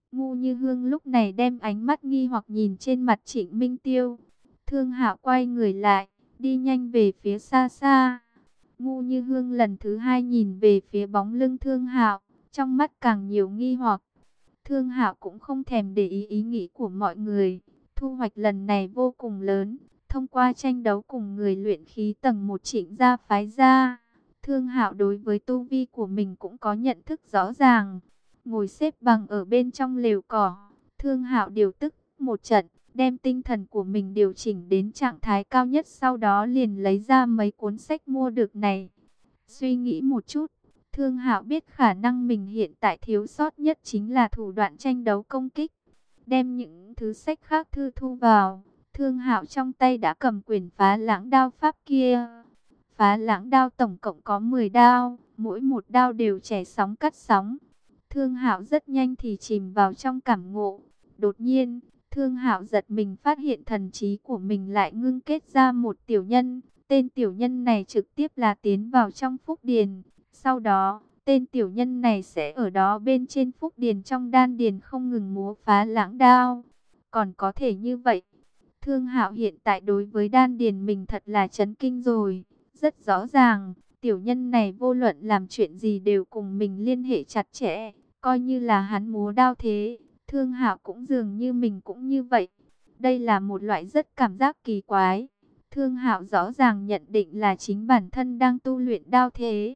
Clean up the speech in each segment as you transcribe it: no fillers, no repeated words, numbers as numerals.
Ngu Như Hương lúc này đem ánh mắt nghi hoặc nhìn trên mặt Trịnh Minh Tiêu. Thương Hạo quay người lại, đi nhanh về phía xa xa. Ngu Như Hương lần thứ hai nhìn về phía bóng lưng Thương Hạo, trong mắt càng nhiều nghi hoặc. Thương Hạo cũng không thèm để ý ý nghĩ của mọi người. Thu hoạch lần này vô cùng lớn, thông qua tranh đấu cùng người luyện khí tầng 1 Trịnh gia phái gia. Thương Hạo đối với tu vi của mình cũng có nhận thức rõ ràng. Ngồi xếp bằng ở bên trong lều cỏ, Thương Hạo điều tức một trận, đem tinh thần của mình điều chỉnh đến trạng thái cao nhất, sau đó liền lấy ra mấy cuốn sách mua được này. Suy nghĩ một chút, Thương Hạo biết khả năng mình hiện tại thiếu sót nhất chính là thủ đoạn tranh đấu công kích. Đem những thứ sách khác thư thu vào, Thương Hạo trong tay đã cầm quyển Phá Lãng Đao pháp kia. Phá Lãng Đao tổng cộng có 10 đao, mỗi một đao đều chẻ sóng cắt sóng. Thương Hạo rất nhanh thì chìm vào trong cảm ngộ. Đột nhiên, Thương Hạo giật mình phát hiện thần trí của mình lại ngưng kết ra một tiểu nhân. Tên tiểu nhân này trực tiếp là tiến vào trong phúc điền. Sau đó, tên tiểu nhân này sẽ ở đó bên trên phúc điền trong đan điền không ngừng múa phá lãng đao. Còn có thể như vậy, Thương Hạo hiện tại đối với đan điền mình thật là chấn kinh rồi. Rất rõ ràng, tiểu nhân này vô luận làm chuyện gì đều cùng mình liên hệ chặt chẽ. Coi như là hắn múa đao thế, Thương Hạo cũng dường như mình cũng như vậy. Đây là một loại rất cảm giác kỳ quái. Thương Hạo rõ ràng nhận định là chính bản thân đang tu luyện đao thế.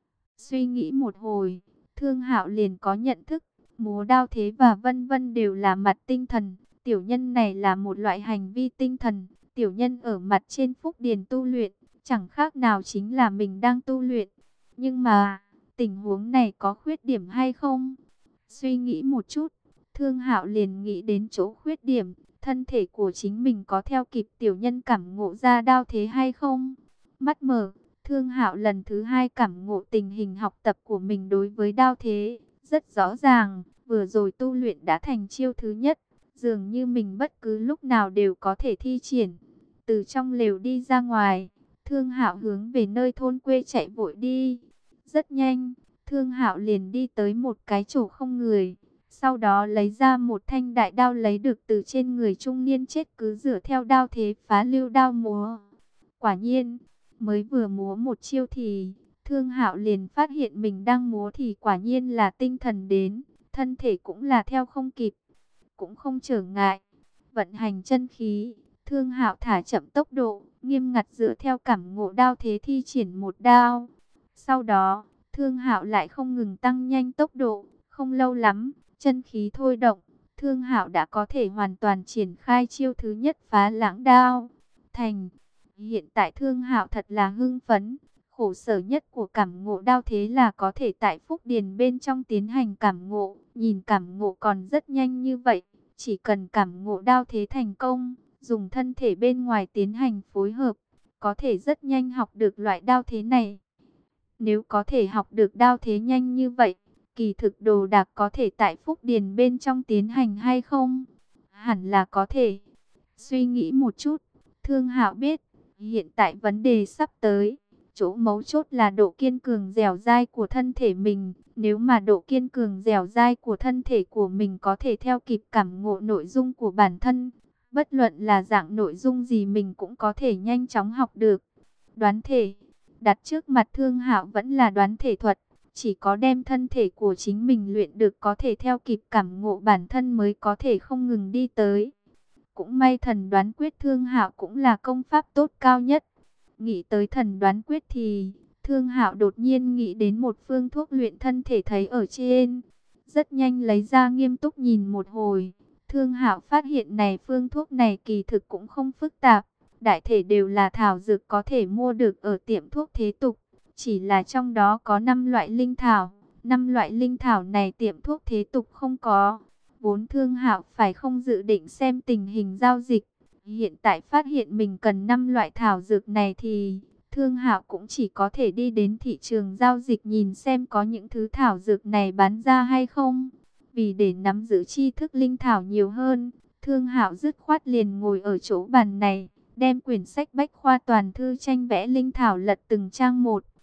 Suy nghĩ một hồi, Thương Hạo liền có nhận thức, múa đao thế và vân vân đều là mặt tinh thần. Tiểu nhân này là một loại hành vi tinh thần. Tiểu nhân ở mặt trên phúc điền tu luyện, chẳng khác nào chính là mình đang tu luyện. Nhưng mà, tình huống này có khuyết điểm hay không? Suy nghĩ một chút, Thương Hạo liền nghĩ đến chỗ khuyết điểm. Thân thể của chính mình có theo kịp tiểu nhân cảm ngộ ra đao thế hay không? Mắt mở, Thương Hạo lần thứ hai cảm ngộ tình hình học tập của mình đối với đao thế. Rất rõ ràng, vừa rồi tu luyện đã thành chiêu thứ nhất. Dường như mình bất cứ lúc nào đều có thể thi triển. Từ trong lều đi ra ngoài, Thương Hạo hướng về nơi thôn quê chạy vội đi. Rất nhanh, Thương Hạo liền đi tới một cái chỗ không người. Sau đó lấy ra một thanh đại đao lấy được từ trên người trung niên chết cứ dựa theo đao thế phá lưu đao múa. Quả nhiên, mới vừa múa một chiêu thì Thương Hạo liền phát hiện mình đang múa thì quả nhiên là tinh thần đến, thân thể cũng là theo không kịp, cũng không trở ngại. Vận hành chân khí, Thương Hạo thả chậm tốc độ, nghiêm ngặt dựa theo cảm ngộ đao thế thi triển một đao. Sau đó, Thương Hạo lại không ngừng tăng nhanh tốc độ, không lâu lắm, chân khí thôi động, Thương Hạo đã có thể hoàn toàn triển khai chiêu thứ nhất phá lãng đao. Thành, hiện tại Thương Hạo thật là hưng phấn, khổ sở nhất của cảm ngộ đao thế là có thể tại phúc điền bên trong tiến hành cảm ngộ, nhìn cảm ngộ còn rất nhanh như vậy, chỉ cần cảm ngộ đao thế thành công, dùng thân thể bên ngoài tiến hành phối hợp, có thể rất nhanh học được loại đao thế này. Nếu có thể học được đao thế nhanh như vậy, kỳ thực đồ đạc có thể tại phúc điền bên trong tiến hành hay không? Hẳn là có thể. Suy nghĩ một chút, Thương Hạo biết, hiện tại vấn đề sắp tới. Chỗ mấu chốt là độ kiên cường dẻo dai của thân thể mình. Nếu mà độ kiên cường dẻo dai của thân thể của mình có thể theo kịp cảm ngộ nội dung của bản thân, bất luận là dạng nội dung gì mình cũng có thể nhanh chóng học được. Đoán thể, đặt trước mặt Thương Hạo vẫn là đoán thể thuật. Chỉ có đem thân thể của chính mình luyện được có thể theo kịp cảm ngộ bản thân mới có thể không ngừng đi tới. Cũng may thần đoán quyết Thương Hạo cũng là công pháp tốt cao nhất. Nghĩ tới thần đoán quyết thì Thương Hạo đột nhiên nghĩ đến một phương thuốc luyện thân thể thấy ở trên. Rất nhanh lấy ra nghiêm túc nhìn một hồi. Thương Hạo phát hiện này phương thuốc này kỳ thực cũng không phức tạp. Đại thể đều là thảo dược có thể mua được ở tiệm thuốc thế tục. Chỉ là trong đó có 5 loại linh thảo. 5 loại linh thảo này tiệm thuốc thế tục không có. Vốn Thương Hạo phải không dự định xem tình hình giao dịch. Hiện tại phát hiện mình cần 5 loại thảo dược này thì Thương Hạo cũng chỉ có thể đi đến thị trường giao dịch nhìn xem có những thứ thảo dược này bán ra hay không. Vì để nắm giữ tri thức linh thảo nhiều hơn, Thương Hạo dứt khoát liền ngồi ở chỗ bàn này, đem quyển sách bách khoa toàn thư tranh vẽ linh thảo lật từng trang một.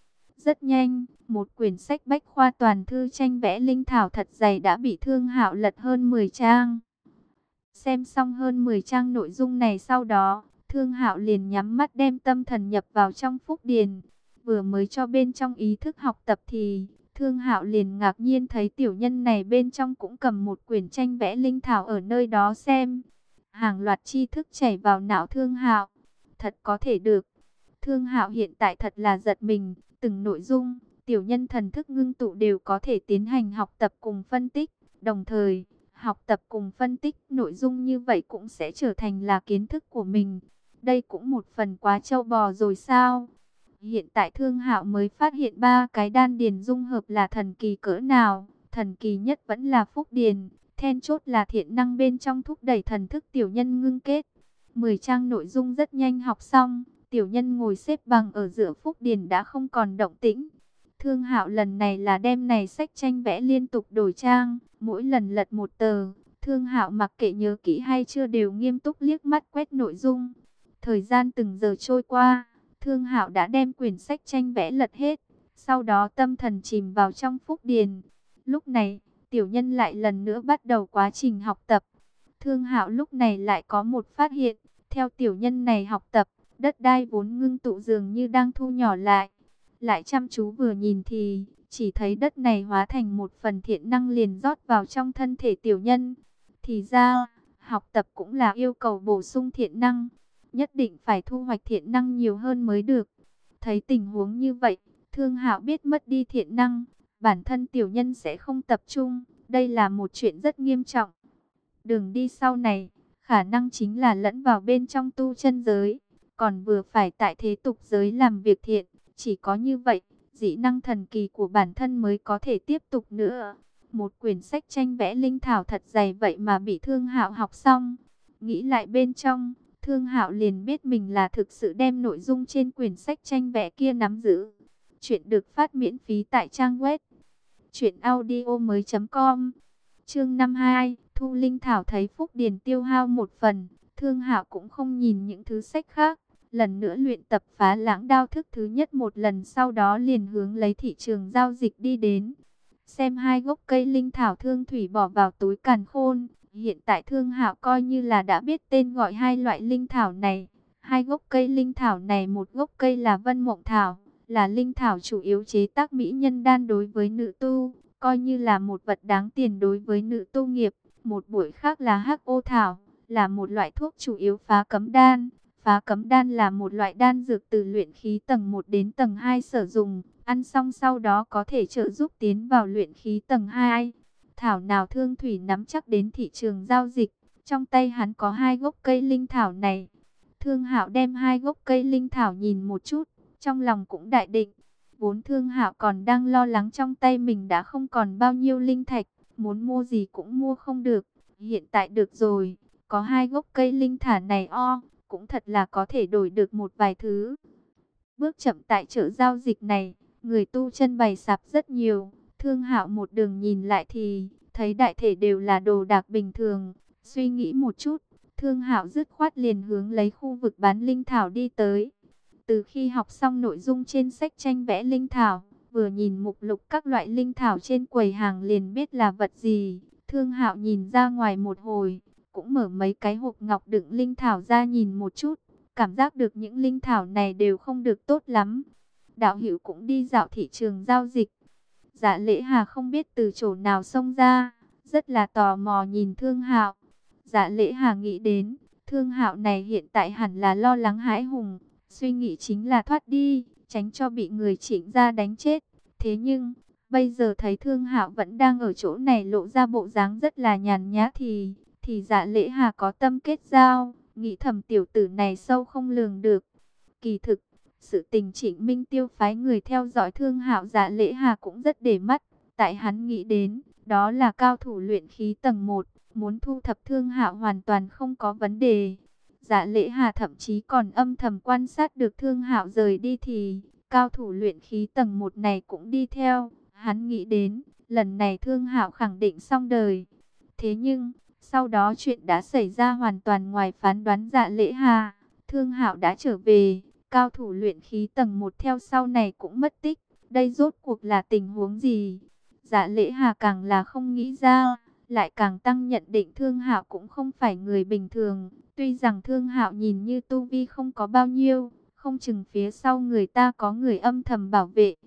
Rất nhanh, một quyển sách bách khoa toàn thư tranh vẽ linh thảo thật dày đã bị Thương Hạo lật hơn 10 trang. Xem xong hơn 10 trang nội dung này sau đó, Thương Hạo liền nhắm mắt đem tâm thần nhập vào trong phúc điền. Vừa mới cho bên trong ý thức học tập thì Thương Hạo liền ngạc nhiên thấy tiểu nhân này bên trong cũng cầm một quyển tranh vẽ linh thảo ở nơi đó xem. Hàng loạt tri thức chảy vào não Thương Hạo. Thật có thể được. Thương Hạo hiện tại thật là giật mình, từng nội dung, tiểu nhân thần thức ngưng tụ đều có thể tiến hành học tập cùng phân tích, đồng thời, học tập cùng phân tích nội dung như vậy cũng sẽ trở thành là kiến thức của mình. Đây cũng một phần quá trâu bò rồi sao? Hiện tại Thương Hạo mới phát hiện ba cái đan điền dung hợp là thần kỳ cỡ nào, thần kỳ nhất vẫn là phúc điền, then chốt là thiện năng bên trong thúc đẩy thần thức tiểu nhân ngưng kết. 10 trang nội dung rất nhanh học xong. Tiểu nhân ngồi xếp bằng ở giữa phúc điền đã không còn động tĩnh. Thương Hạo lần này là đem này sách tranh vẽ liên tục đổi trang, mỗi lần lật một tờ, Thương Hạo mặc kệ nhớ kỹ hay chưa đều nghiêm túc liếc mắt quét nội dung. Thời gian từng giờ trôi qua, Thương Hạo đã đem quyển sách tranh vẽ lật hết, sau đó tâm thần chìm vào trong phúc điền. Lúc này, tiểu nhân lại lần nữa bắt đầu quá trình học tập. Thương Hạo lúc này lại có một phát hiện, theo tiểu nhân này học tập, đất đai vốn ngưng tụ dường như đang thu nhỏ lại. Lại chăm chú vừa nhìn thì chỉ thấy đất này hóa thành một phần thiện năng liền rót vào trong thân thể tiểu nhân. Thì ra, học tập cũng là yêu cầu bổ sung thiện năng. Nhất định phải thu hoạch thiện năng nhiều hơn mới được. Thấy tình huống như vậy, Thương Hạo biết mất đi thiện năng, bản thân tiểu nhân sẽ không tập trung. Đây là một chuyện rất nghiêm trọng. Đường đi sau này, khả năng chính là lẫn vào bên trong tu chân giới. Còn vừa phải tại thế tục giới làm việc thiện, chỉ có như vậy, dị năng thần kỳ của bản thân mới có thể tiếp tục nữa. Một quyển sách tranh vẽ linh thảo thật dày vậy mà bị Thương Hạo học xong. Nghĩ lại bên trong, Thương Hạo liền biết mình là thực sự đem nội dung trên quyển sách tranh vẽ kia nắm giữ. Chuyện được phát miễn phí tại trang web truyệnaudiomoi.com. Chương 52, Thu Linh Thảo thấy phúc điền tiêu hao một phần, Thương Hạo cũng không nhìn những thứ sách khác. Lần nữa luyện tập Phá Lãng Đao thức thứ nhất một lần, sau đó liền hướng lấy thị trường giao dịch đi đến. Xem hai gốc cây linh thảo Thương Thủy bỏ vào túi càn khôn. Hiện tại Thương Hạo coi như là đã biết tên gọi hai loại linh thảo này. Hai gốc cây linh thảo này, một gốc cây là Vân Mộng Thảo, là linh thảo chủ yếu chế tác mỹ nhân đan đối với nữ tu, coi như là một vật đáng tiền đối với nữ tu nghiệp. Một bụi khác là Hắc Ô Thảo, là một loại thuốc chủ yếu phá cấm đan. Phá cấm đan là một loại đan dược từ luyện khí tầng 1 đến tầng 2 sử dụng, ăn xong sau đó có thể trợ giúp tiến vào luyện khí tầng 2. Thảo nào Thương Thủy nắm chắc đến thị trường giao dịch, trong tay hắn có hai gốc cây linh thảo này. Thương Hạo đem hai gốc cây linh thảo nhìn một chút, trong lòng cũng đại định. Vốn Thương Hạo còn đang lo lắng trong tay mình đã không còn bao nhiêu linh thạch, muốn mua gì cũng mua không được. Hiện tại được rồi, có hai gốc cây linh thảo này cũng thật là có thể đổi được một vài thứ. Bước chậm tại chợ giao dịch này, người tu chân bày sạp rất nhiều. Thương Hạo một đường nhìn lại thì thấy đại thể đều là đồ đạc bình thường. Suy nghĩ một chút, Thương Hạo dứt khoát liền hướng lấy khu vực bán linh thảo đi tới. Từ khi học xong nội dung trên sách tranh vẽ linh thảo, vừa nhìn mục lục các loại linh thảo trên quầy hàng liền biết là vật gì. Thương Hạo nhìn ra ngoài một hồi, cũng mở mấy cái hộp ngọc đựng linh thảo ra nhìn một chút, cảm giác được những linh thảo này đều không được tốt lắm. Đạo hữu cũng đi dạo thị trường giao dịch. Dạ Lễ Hà không biết từ chỗ nào xông ra, rất là tò mò nhìn Thương Hạo. Dạ Lễ Hà nghĩ đến, Thương Hạo này hiện tại hẳn là lo lắng hãi hùng, suy nghĩ chính là thoát đi, tránh cho bị người Trịnh gia đánh chết. Thế nhưng, bây giờ thấy Thương Hạo vẫn đang ở chỗ này lộ ra bộ dáng rất là nhàn nhã thì Dạ Lễ Hà có tâm kết giao, nghĩ thầm tiểu tử này sâu không lường được. Kỳ thực, sự tình Trịnh Minh Tiêu phái người theo dõi Thương Hạo, Dạ Lễ Hà cũng rất để mắt, tại hắn nghĩ đến, đó là cao thủ luyện khí tầng 1, muốn thu thập Thương Hạo hoàn toàn không có vấn đề. Dạ Lễ Hà thậm chí còn âm thầm quan sát được Thương Hạo rời đi thì cao thủ luyện khí tầng 1 này cũng đi theo. Hắn nghĩ đến, lần này Thương Hạo khẳng định xong đời. Thế nhưng, sau đó chuyện đã xảy ra hoàn toàn ngoài phán đoán Dạ Lễ Hà. Thương Hạo đã trở về, cao thủ luyện khí tầng 1 theo sau này cũng mất tích. Đây rốt cuộc là tình huống gì? Dạ Lễ Hà càng là không nghĩ ra, lại càng tăng nhận định Thương Hạo cũng không phải người bình thường. Tuy rằng Thương Hạo nhìn như tu vi không có bao nhiêu, không chừng phía sau người ta có người âm thầm bảo vệ.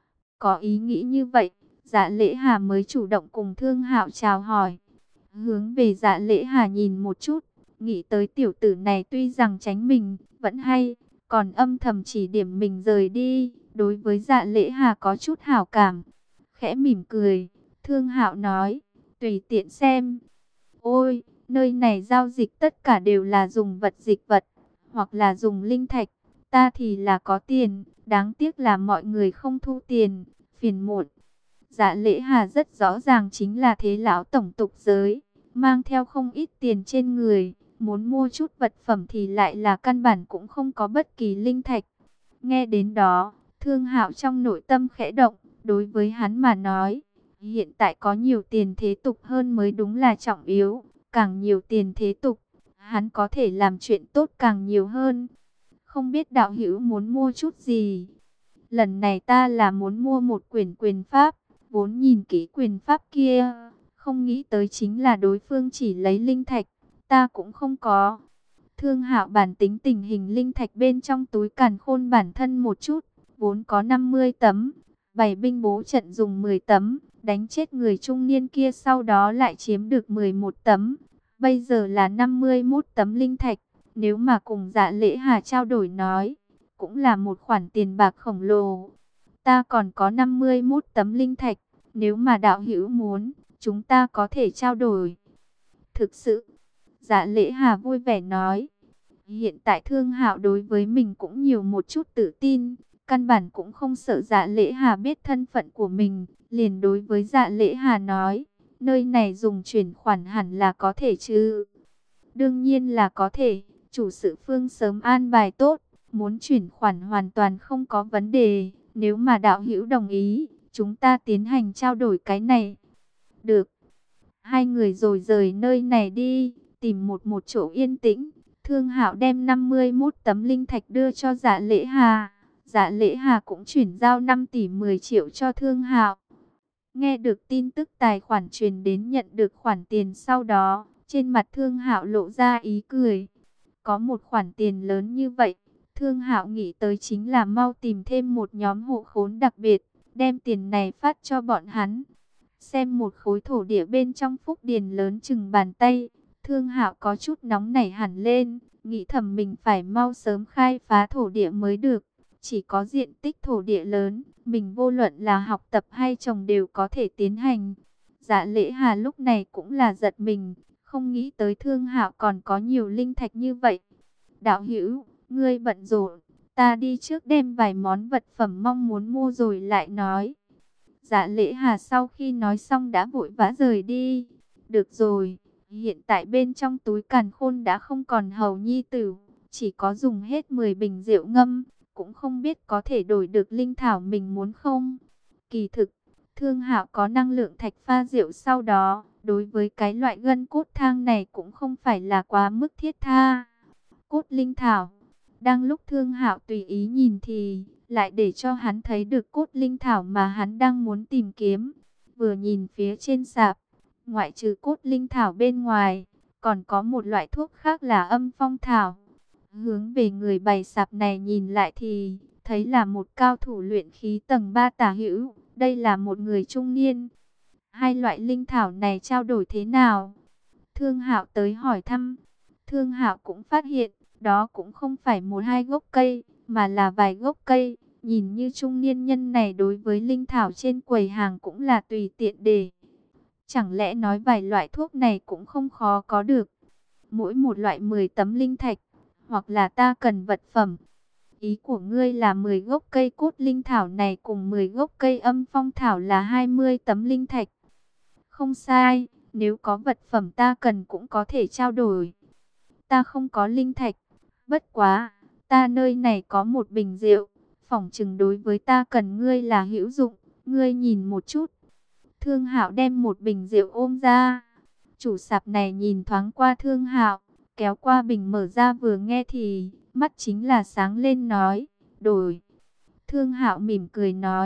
Có ý nghĩ như vậy, Dạ Lễ Hà mới chủ động cùng Thương Hạo chào hỏi. Hướng về Dạ Lễ Hà nhìn một chút, nghĩ tới tiểu tử này tuy rằng tránh mình, vẫn hay, còn âm thầm chỉ điểm mình rời đi. Đối với Dạ Lễ Hà có chút hảo cảm. Khẽ mỉm cười, Thương Hạo nói, tùy tiện xem. Ôi, nơi này giao dịch tất cả đều là dùng vật dịch vật, hoặc là dùng linh thạch. Ta thì là có tiền, đáng tiếc là mọi người không thu tiền, phiền muộn. Dạ Lễ Hà rất rõ ràng chính là thế lão tổng tục giới, mang theo không ít tiền trên người, muốn mua chút vật phẩm thì lại là căn bản cũng không có bất kỳ linh thạch. Nghe đến đó, Thương Hạo trong nội tâm khẽ động, đối với hắn mà nói, hiện tại có nhiều tiền thế tục hơn mới đúng là trọng yếu, càng nhiều tiền thế tục, hắn có thể làm chuyện tốt càng nhiều hơn. Không biết đạo hữu muốn mua chút gì? Lần này ta là muốn mua một quyển quyền pháp, vốn nhìn kỹ quyền pháp kia, không nghĩ tới chính là đối phương chỉ lấy linh thạch, ta cũng không có. Thương Hạo bản tính tình hình linh thạch bên trong túi càn khôn bản thân một chút, vốn có 50 tấm, bày binh bố trận dùng 10 tấm, đánh chết người trung niên kia sau đó lại chiếm được 11 tấm, bây giờ là 51 tấm linh thạch, nếu mà cùng Dạ Lễ Hà trao đổi nói, cũng là một khoản tiền bạc khổng lồ. Ta còn có 51 tấm linh thạch, nếu mà đạo hữu muốn, chúng ta có thể trao đổi. Thực sự, Dạ Lễ Hà vui vẻ nói, hiện tại Thương Hạo đối với mình cũng nhiều một chút tự tin, căn bản cũng không sợ Dạ Lễ Hà biết thân phận của mình, liền đối với Dạ Lễ Hà nói, nơi này dùng chuyển khoản hẳn là có thể chứ? Đương nhiên là có thể, chủ sự Phương sớm an bài tốt, muốn chuyển khoản hoàn toàn không có vấn đề, nếu mà đạo hữu đồng ý, chúng ta tiến hành trao đổi cái này. Được. Hai người rồi rời nơi này đi, tìm một chỗ yên tĩnh. Thương Hạo đem 51 tấm linh thạch đưa cho Dạ Lễ Hà. Dạ Lễ Hà cũng chuyển giao 5 tỷ 10 triệu cho Thương Hạo. Nghe được tin tức tài khoản truyền đến nhận được khoản tiền sau đó, trên mặt Thương Hạo lộ ra ý cười. Có một khoản tiền lớn như vậy, Thương Hạo nghĩ tới chính là mau tìm thêm một nhóm hộ khốn đặc biệt, đem tiền này phát cho bọn hắn. Xem một khối thổ địa bên trong phúc điền lớn chừng bàn tay, Thương Hạo có chút nóng nảy hẳn lên, nghĩ thầm mình phải mau sớm khai phá thổ địa mới được. Chỉ có diện tích thổ địa lớn, mình vô luận là học tập hay trồng đều có thể tiến hành. Dạ Lễ Hà lúc này cũng là giật mình, không nghĩ tới Thương Hạo còn có nhiều linh thạch như vậy. Đạo hữu, ngươi bận rộn, ta đi trước đem vài món vật phẩm mong muốn mua rồi lại nói. Dạ Lễ Hà sau khi nói xong đã vội vã rời đi. Được rồi, hiện tại bên trong túi càn khôn đã không còn hầu nhi tử, chỉ có dùng hết 10 bình rượu ngâm, cũng không biết có thể đổi được linh thảo mình muốn không. Kỳ thực, Thương Hạo có năng lượng thạch pha rượu sau đó, đối với cái loại gân cốt thang này cũng không phải là quá mức thiết tha. Cốt linh thảo, đang lúc Thương Hạo tùy ý nhìn thì lại để cho hắn thấy được cốt linh thảo mà hắn đang muốn tìm kiếm. Vừa nhìn phía trên sạp, ngoại trừ cốt linh thảo bên ngoài, còn có một loại thuốc khác là âm phong thảo. Hướng về người bày sạp này nhìn lại thì thấy là một cao thủ luyện khí tầng 3 tả hữu, đây là một người trung niên. Hai loại linh thảo này trao đổi thế nào? Thương Hạo tới hỏi thăm. Thương Hạo cũng phát hiện, đó cũng không phải một hai gốc cây, mà là vài gốc cây. Nhìn như trung niên nhân này đối với linh thảo trên quầy hàng cũng là tùy tiện để. Chẳng lẽ nói vài loại thuốc này cũng không khó có được. Mỗi một loại 10 tấm linh thạch, hoặc là ta cần vật phẩm. Ý của ngươi là 10 gốc cây cốt linh thảo này cùng 10 gốc cây âm phong thảo là 20 tấm linh thạch. Không sai, nếu có vật phẩm ta cần cũng có thể trao đổi. Ta không có linh thạch, bất quá, ta nơi này có một bình rượu, phỏng chừng đối với ta cần ngươi là hữu dụng, ngươi nhìn một chút. Thương Hạo đem một bình rượu ôm ra. Chủ sạp này nhìn thoáng qua Thương Hạo, kéo qua bình mở ra vừa nghe thì mắt chính là sáng lên nói, đổi. Thương Hạo mỉm cười nói,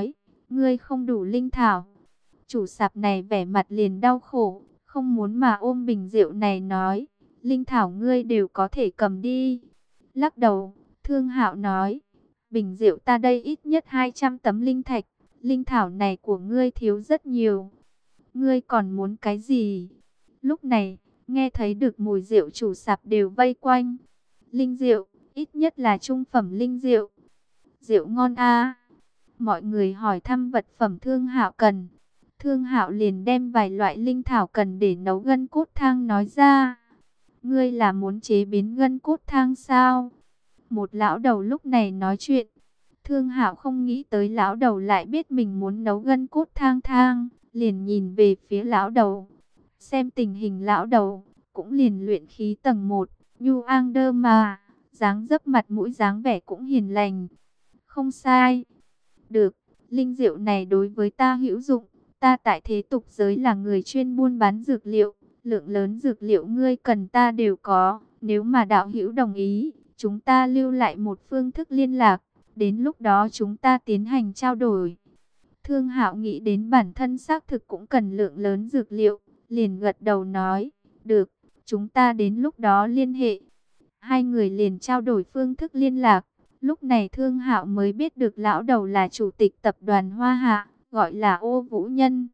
ngươi không đủ linh thảo. Chủ sạp này vẻ mặt liền đau khổ, không muốn mà ôm bình rượu này nói, linh thảo ngươi đều có thể cầm đi. Lắc đầu, Thương Hạo nói, bình rượu ta đây ít nhất 200 tấm linh thạch, linh thảo này của ngươi thiếu rất nhiều. Ngươi còn muốn cái gì? Lúc này, nghe thấy được mùi rượu chủ sạp đều vây quanh. Linh rượu, ít nhất là trung phẩm linh rượu. Rượu ngon a. Mọi người hỏi thăm vật phẩm Thương Hạo cần. Thương Hạo liền đem vài loại linh thảo cần để nấu gân cốt thang nói ra. Ngươi là muốn chế biến gân cốt thang sao? Một lão đầu lúc này nói chuyện. Thương Hạo không nghĩ tới lão đầu lại biết mình muốn nấu gân cốt thang thang, liền nhìn về phía lão đầu. Xem tình hình lão đầu cũng liền luyện khí tầng 1, nhu ang đơ mà, dáng dấp mặt mũi dáng vẻ cũng hiền lành. Không sai. Được, linh rượu này đối với ta hữu dụng. Ta tại thế tục giới là người chuyên buôn bán dược liệu, lượng lớn dược liệu ngươi cần ta đều có. Nếu mà đạo hữu đồng ý, chúng ta lưu lại một phương thức liên lạc, đến lúc đó chúng ta tiến hành trao đổi. Thương Hạo nghĩ đến bản thân xác thực cũng cần lượng lớn dược liệu, liền gật đầu nói, được, chúng ta đến lúc đó liên hệ. Hai người liền trao đổi phương thức liên lạc. Lúc này Thương Hạo mới biết được lão đầu là chủ tịch tập đoàn Hoa Hạ, gọi là Ô Vũ Nhân.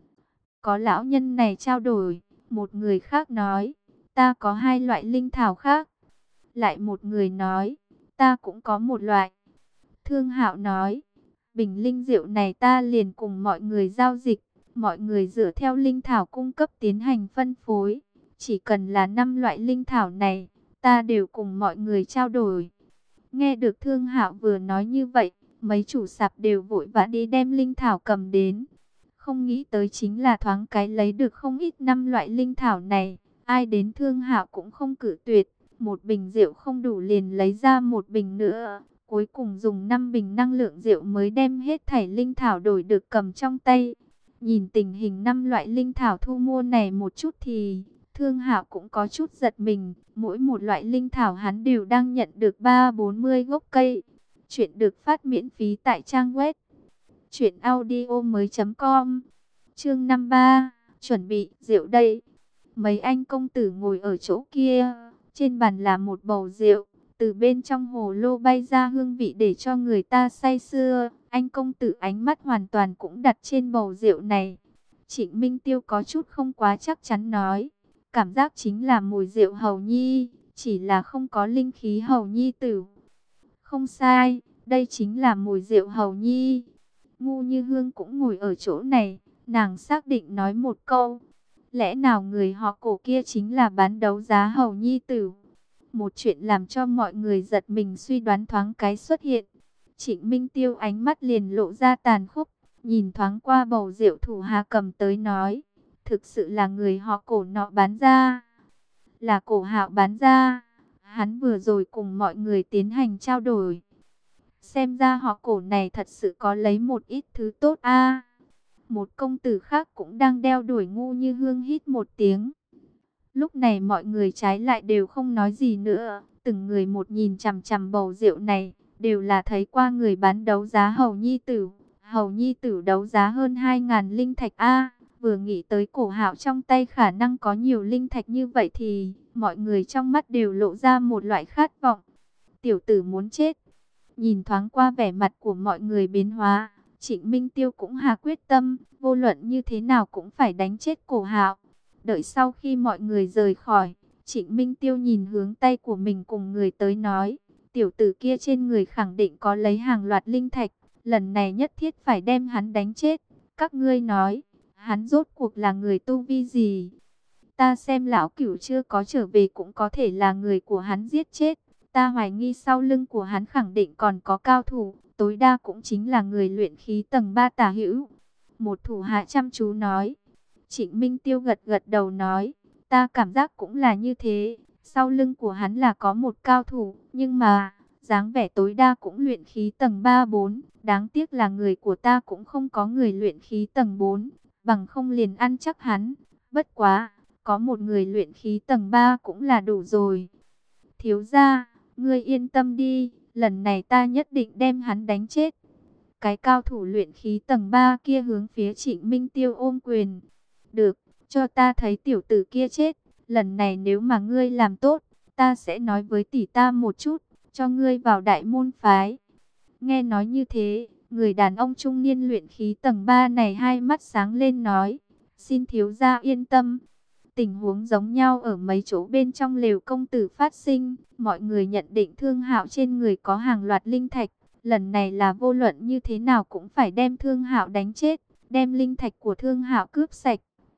Có lão nhân này trao đổi, một người khác nói, ta có hai loại linh thảo khác. Lại một người nói, ta cũng có một loại. Thương Hạo nói, bình linh rượu này ta liền cùng mọi người giao dịch, mọi người dựa theo linh thảo cung cấp tiến hành phân phối. Chỉ cần là 5 loại linh thảo này, ta đều cùng mọi người trao đổi. Nghe được Thương Hạo vừa nói như vậy, mấy chủ sạp đều vội vã đi đem linh thảo cầm đến. Không nghĩ tới chính là thoáng cái lấy được không ít 5 loại linh thảo này. Ai đến Thương Hạo cũng không cự tuyệt. Một bình rượu không đủ liền lấy ra một bình nữa. Cuối cùng dùng 5 bình năng lượng rượu mới đem hết thảy linh thảo đổi được cầm trong tay. Nhìn tình hình 5 loại linh thảo thu mua này một chút thì Thương Hạo cũng có chút giật mình. Mỗi một loại linh thảo hắn đều đang nhận được 340 gốc cây. Chuyện được phát miễn phí tại trang web truyệnaudiomoi.com. Chương 53, chuẩn bị rượu đây. Mấy anh công tử ngồi ở chỗ kia, trên bàn là một bầu rượu, từ bên trong hồ lô bay ra hương vị để cho người ta say sưa. Anh công tử ánh mắt hoàn toàn cũng đặt trên bầu rượu này. Trịnh Minh Tiêu có chút không quá chắc chắn nói, cảm giác chính là mùi rượu hầu nhi, chỉ là không có linh khí hầu nhi tử. Không sai, đây chính là mùi rượu hầu nhi. Ngu Như Hương cũng ngồi ở chỗ này, nàng xác định nói một câu, lẽ nào người họ Cổ kia chính là bán đấu giá hầu nhi tử? Một chuyện làm cho mọi người giật mình suy đoán thoáng cái xuất hiện. Trịnh Minh Tiêu ánh mắt liền lộ ra tàn khốc, nhìn thoáng qua bầu rượu thủ hạ cầm tới nói, thực sự là người họ Cổ nọ bán ra. Là Cổ Hạo bán ra. Hắn vừa rồi cùng mọi người tiến hành trao đổi. Xem ra họ Cổ này thật sự có lấy một ít thứ tốt a. Một công tử khác cũng đang đeo đuổi Ngu Như Hương hít một tiếng. Lúc này mọi người trái lại đều không nói gì nữa. Từng người một nhìn chằm chằm bầu rượu này, đều là thấy qua người bán đấu giá Hầu Nhi Tử. Hầu Nhi Tử đấu giá hơn 2.000 linh thạch a. Vừa nghĩ tới Cổ Hạo trong tay khả năng có nhiều linh thạch như vậy thì mọi người trong mắt đều lộ ra một loại khát vọng. Tiểu tử muốn chết. Nhìn thoáng qua vẻ mặt của mọi người biến hóa, Trịnh Minh Tiêu cũng hạ quyết tâm, vô luận như thế nào cũng phải đánh chết Cổ Hạo. Đợi sau khi mọi người rời khỏi, Trịnh Minh Tiêu nhìn hướng tay của mình cùng người tới nói, tiểu tử kia trên người khẳng định có lấy hàng loạt linh thạch, lần này nhất thiết phải đem hắn đánh chết. Các ngươi nói, hắn rốt cuộc là người tu vi gì? Ta xem lão cửu chưa có trở về cũng có thể là người của hắn giết chết. Ta hoài nghi sau lưng của hắn khẳng định còn có cao thủ, tối đa cũng chính là người luyện khí tầng 3 tả hữu. Một thủ hạ chăm chú nói. Trịnh Minh Tiêu gật gật đầu nói, ta cảm giác cũng là như thế. Sau lưng của hắn là có một cao thủ, nhưng mà dáng vẻ tối đa cũng luyện khí tầng 3-4. Đáng tiếc là người của ta cũng không có người luyện khí tầng 4, bằng không liền ăn chắc hắn. Bất quá, có một người luyện khí tầng 3 cũng là đủ rồi. Thiếu gia, ngươi yên tâm đi, lần này ta nhất định đem hắn đánh chết. cái cao thủ luyện khí tầng 3 kia hướng phía Trịnh Minh Tiêu ôm quyền. Được, cho ta thấy tiểu tử kia chết. Lần này nếu mà ngươi làm tốt, ta sẽ nói với tỷ ta một chút, cho ngươi vào đại môn phái. Nghe nói như thế, người đàn ông trung niên luyện khí tầng 3 này hai mắt sáng lên nói, xin thiếu gia yên tâm. Tình huống giống nhau ở mấy chỗ bên trong lều công tử phát sinh, mọi người nhận định Thương Hạo trên người có hàng loạt linh thạch, lần này là vô luận như thế nào cũng phải đem Thương Hạo đánh chết, đem linh thạch của Thương Hạo cướp sạch.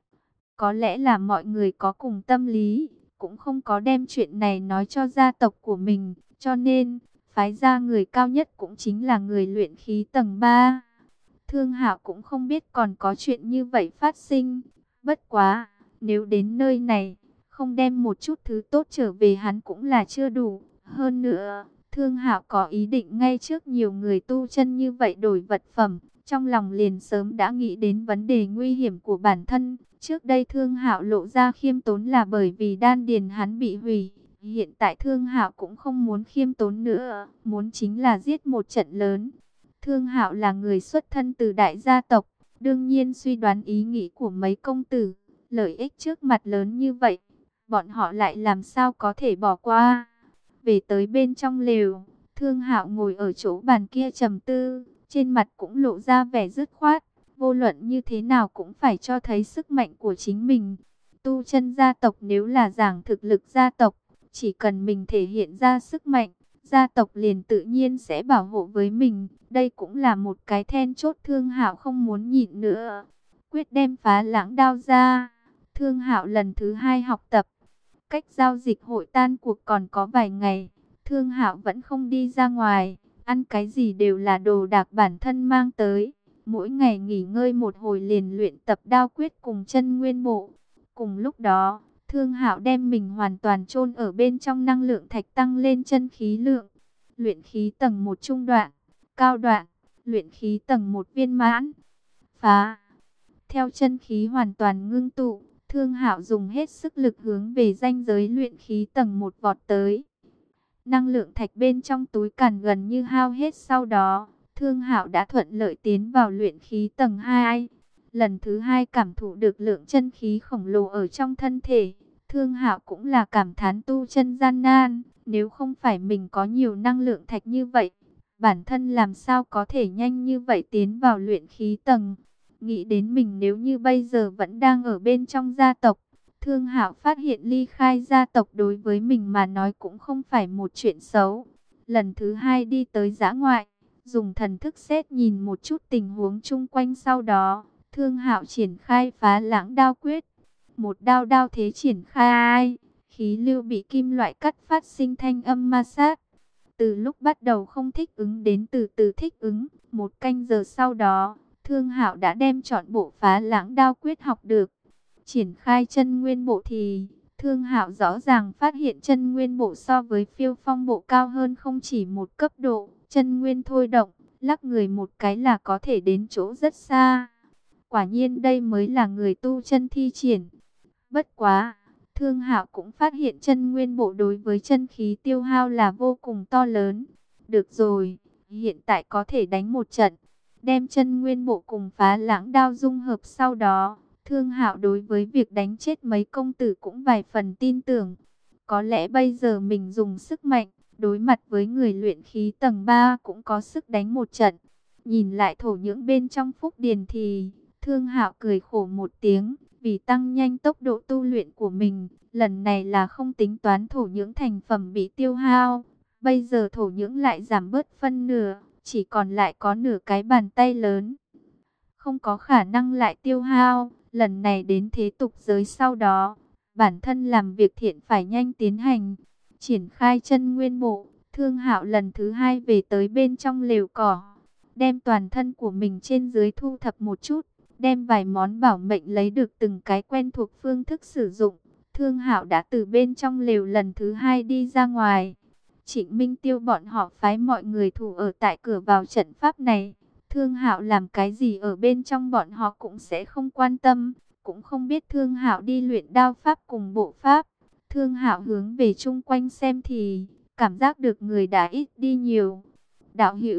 Có lẽ là mọi người có cùng tâm lý, cũng không có đem chuyện này nói cho gia tộc của mình, cho nên phái ra người cao nhất cũng chính là người luyện khí tầng 3. Thương Hạo cũng không biết còn có chuyện như vậy phát sinh, bất quá, nếu đến nơi này, không đem một chút thứ tốt trở về hắn cũng là chưa đủ. Hơn nữa, Thương Hạo có ý định ngay trước nhiều người tu chân như vậy đổi vật phẩm, trong lòng liền sớm đã nghĩ đến vấn đề nguy hiểm của bản thân. Trước đây Thương Hạo lộ ra khiêm tốn là bởi vì đan điền hắn bị hủy. Hiện tại Thương Hạo cũng không muốn khiêm tốn nữa, muốn chính là giết một trận lớn. Thương Hạo là người xuất thân từ đại gia tộc, đương nhiên suy đoán ý nghĩ của mấy công tử. Lợi ích trước mặt lớn như vậy, bọn họ lại làm sao có thể bỏ qua. Về tới bên trong lều, Thương Hạo ngồi ở chỗ bàn kia trầm tư, trên mặt cũng lộ ra vẻ dứt khoát. Vô luận như thế nào cũng phải cho thấy sức mạnh của chính mình. Tu chân gia tộc nếu là giảng thực lực gia tộc, chỉ cần mình thể hiện ra sức mạnh, gia tộc liền tự nhiên sẽ bảo hộ với mình. Đây cũng là một cái then chốt Thương Hạo không muốn nhịn nữa. Quyết đem Phá Lãng Đao ra. Thương Hạo lần thứ 2 học tập. Cách giao dịch hội tan cuộc còn có vài ngày. Thương Hạo vẫn không đi ra ngoài. Ăn cái gì đều là đồ đạc bản thân mang tới. Mỗi ngày nghỉ ngơi một hồi liền luyện tập đao quyết cùng chân nguyên bộ. Cùng lúc đó, Thương Hạo đem mình hoàn toàn chôn ở bên trong năng lượng thạch tăng lên chân khí lượng. Luyện khí tầng 1 trung đoạn, cao đoạn, luyện khí tầng 1 viên mãn. Phá. Theo chân khí hoàn toàn ngưng tụ, Thương Hạo dùng hết sức lực hướng về ranh giới luyện khí tầng 1 vọt tới. Năng lượng thạch bên trong túi càn gần như hao hết, sau đó Thương Hạo đã thuận lợi tiến vào luyện khí tầng 2. Lần thứ 2 cảm thụ được lượng chân khí khổng lồ ở trong thân thể, Thương Hạo cũng là cảm thán tu chân gian nan, nếu không phải mình có nhiều năng lượng thạch như vậy, bản thân làm sao có thể nhanh như vậy tiến vào luyện khí tầng. Nghĩ đến mình nếu như bây giờ vẫn đang ở bên trong gia tộc, Thương Hạo phát hiện ly khai gia tộc đối với mình mà nói cũng không phải một chuyện xấu. Lần thứ 2 đi tới dã ngoại, dùng thần thức xét nhìn một chút tình huống chung quanh, sau đó Thương Hạo triển khai Phá Lãng Đao quyết. Một đao đao thế triển khai, khí lưu bị kim loại cắt phát sinh thanh âm ma sát. Từ lúc bắt đầu không thích ứng đến từ từ thích ứng, 1 canh giờ sau đó, Thương Hạo đã đem trọn bộ Phá Lãng Đao quyết học được. Triển khai chân nguyên bộ thì Thương Hạo rõ ràng phát hiện chân nguyên bộ so với Phiêu Phong bộ cao hơn không chỉ một cấp độ. Chân nguyên thôi động, lắc người một cái là có thể đến chỗ rất xa. Quả nhiên đây mới là người tu chân thi triển. Bất quá, Thương Hạo cũng phát hiện chân nguyên bộ đối với chân khí tiêu hao là vô cùng to lớn. Được rồi, hiện tại có thể đánh một trận, đem chân nguyên bộ cùng Phá Lãng Đao dung hợp, sau đó Thương Hạo đối với việc đánh chết mấy công tử cũng vài phần tin tưởng. Có lẽ bây giờ mình dùng sức mạnh, đối mặt với người luyện khí tầng 3 cũng có sức đánh một trận. Nhìn lại thổ nhưỡng bên trong phúc điền thì Thương Hạo cười khổ một tiếng. Vì tăng nhanh tốc độ tu luyện của mình, lần này là không tính toán thổ nhưỡng thành phẩm bị tiêu hao. Bây giờ thổ nhưỡng lại giảm bớt phân nửa, chỉ còn lại có nửa cái bàn tay lớn. Không có khả năng lại tiêu hao. Lần này đến thế tục giới sau đó, bản thân làm việc thiện phải nhanh tiến hành. Triển khai chân nguyên bộ, Thương Hạo lần thứ 2 về tới bên trong lều cỏ. Đem toàn thân của mình trên dưới thu thập một chút. Đem vài món bảo mệnh lấy được từng cái quen thuộc phương thức sử dụng. Thương Hạo đã từ bên trong lều lần thứ 2 đi ra ngoài. Trịnh Minh Tiêu bọn họ phái mọi người thủ ở tại cửa vào trận pháp này. Thương Hạo làm cái gì ở bên trong bọn họ cũng sẽ không quan tâm. Cũng không biết Thương Hạo đi luyện đao pháp cùng bộ pháp. Thương Hạo hướng về chung quanh xem thì cảm giác được người đã ít đi nhiều. Đạo hữu,